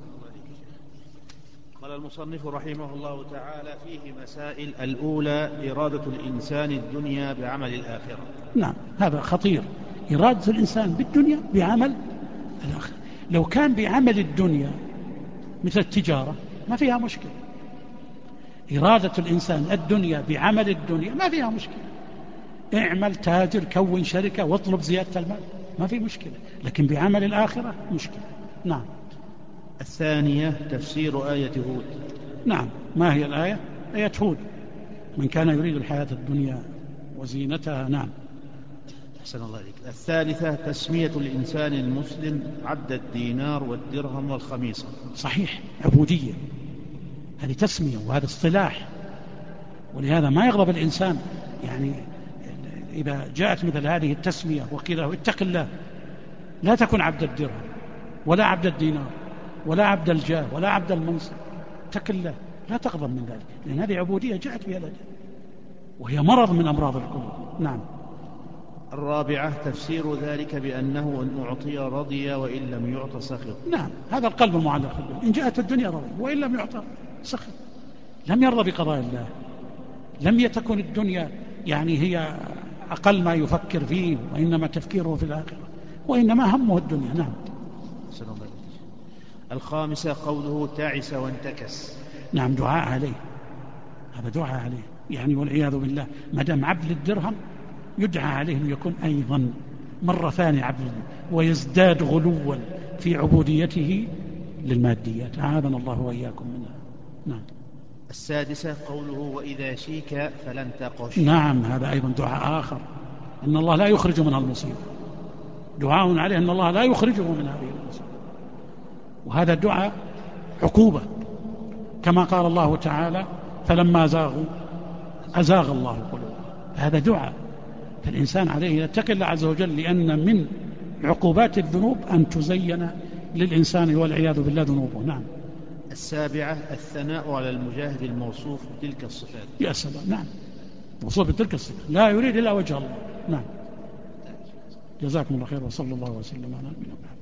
قال المصنف رحمه الله تعالى: فيه مسائل. الأولى: إرادة الإنسان الدنيا بعمل الآخرة. نعم، هذا خطير، إرادة الإنسان بالدنيا بعمل الآخرة. لو كان بعمل الدنيا مثل التجارة ما فيها مشكلة، إرادة الإنسان الدنيا بعمل الدنيا ما فيها مشكلة، اعمل تاجر، كون شركة، واطلب زيادة المال، ما في مشكلة. لكن بعمل الآخرة مشكلة. نعم. الثانية: تفسير آية هود. نعم. ما هي الآية؟ آية هود: من كان يريد الحياة الدنيا وزينتها. نعم. أحسن الله عليك. الثالثة: تسمية الإنسان المسلم عبد الدينار والدرهم والخميصة. صحيح، عبودية، هذه تسمية وهذا اصطلاح، ولهذا ما يغضب الإنسان يعني إذا جاءت مثل هذه التسمية وقيل له اتق الله، لا تكن عبد الدرهم ولا عبد الدينار ولا عبد الجاه ولا عبد المنصب، اتق الله، لا تغضب من ذلك، لأن هذه عبودية جاءت بها الأجل، وهي مرض من أمراض القلوب. نعم. الرابعة: تفسير ذلك بأنه إن أعطي رضي وإن لم يعط سخط. نعم، هذا القلب المعلق بالله، إن جاءت الدنيا رضي وإن لم يعط سخط، لم يرضى بقضاء الله، لم يتكن الدنيا يعني هي أقل ما يفكر فيه، وإنما تفكيره في الآخرة، وإنما همه الدنيا. نعم. الخامسة: قوله تعس وانتكس. نعم، دعاء عليه، هذا دعاء عليه يعني، والعياذ بالله، ما دام عبد الدرهم يدعى عليه أن يكون أيضا مرة ثانية عبد، ويزداد غلوا في عبوديته للماديات، أعاذنا الله وإياكم منها. نعم. السادسة: قوله وإذا شيك فلن تقش. نعم، هذا أيضا دعاء آخر، أن الله لا يخرج من المصيبة، دعاء عليه أن الله لا يخرجه من هذه المصيبة، وهذا دعاء عقوبة، كما قال الله تعالى: فلما زاغوا أزاغ الله قلوبهم. هذا دعاء، فالإنسان عليه يتقي الله عز وجل، لأن من عقوبات الذنوب أن تزين للإنسان والعياذ بالله ذنوبه. نعم. السابعة: الثناء على المجاهد الموصوف بتلك الصفات. يا سلام. نعم، موصوف بتلك الصفات، لا يريد إلا وجه الله. نعم. جزاكم الله خير، وصلى الله وسلم على نبينا محمد.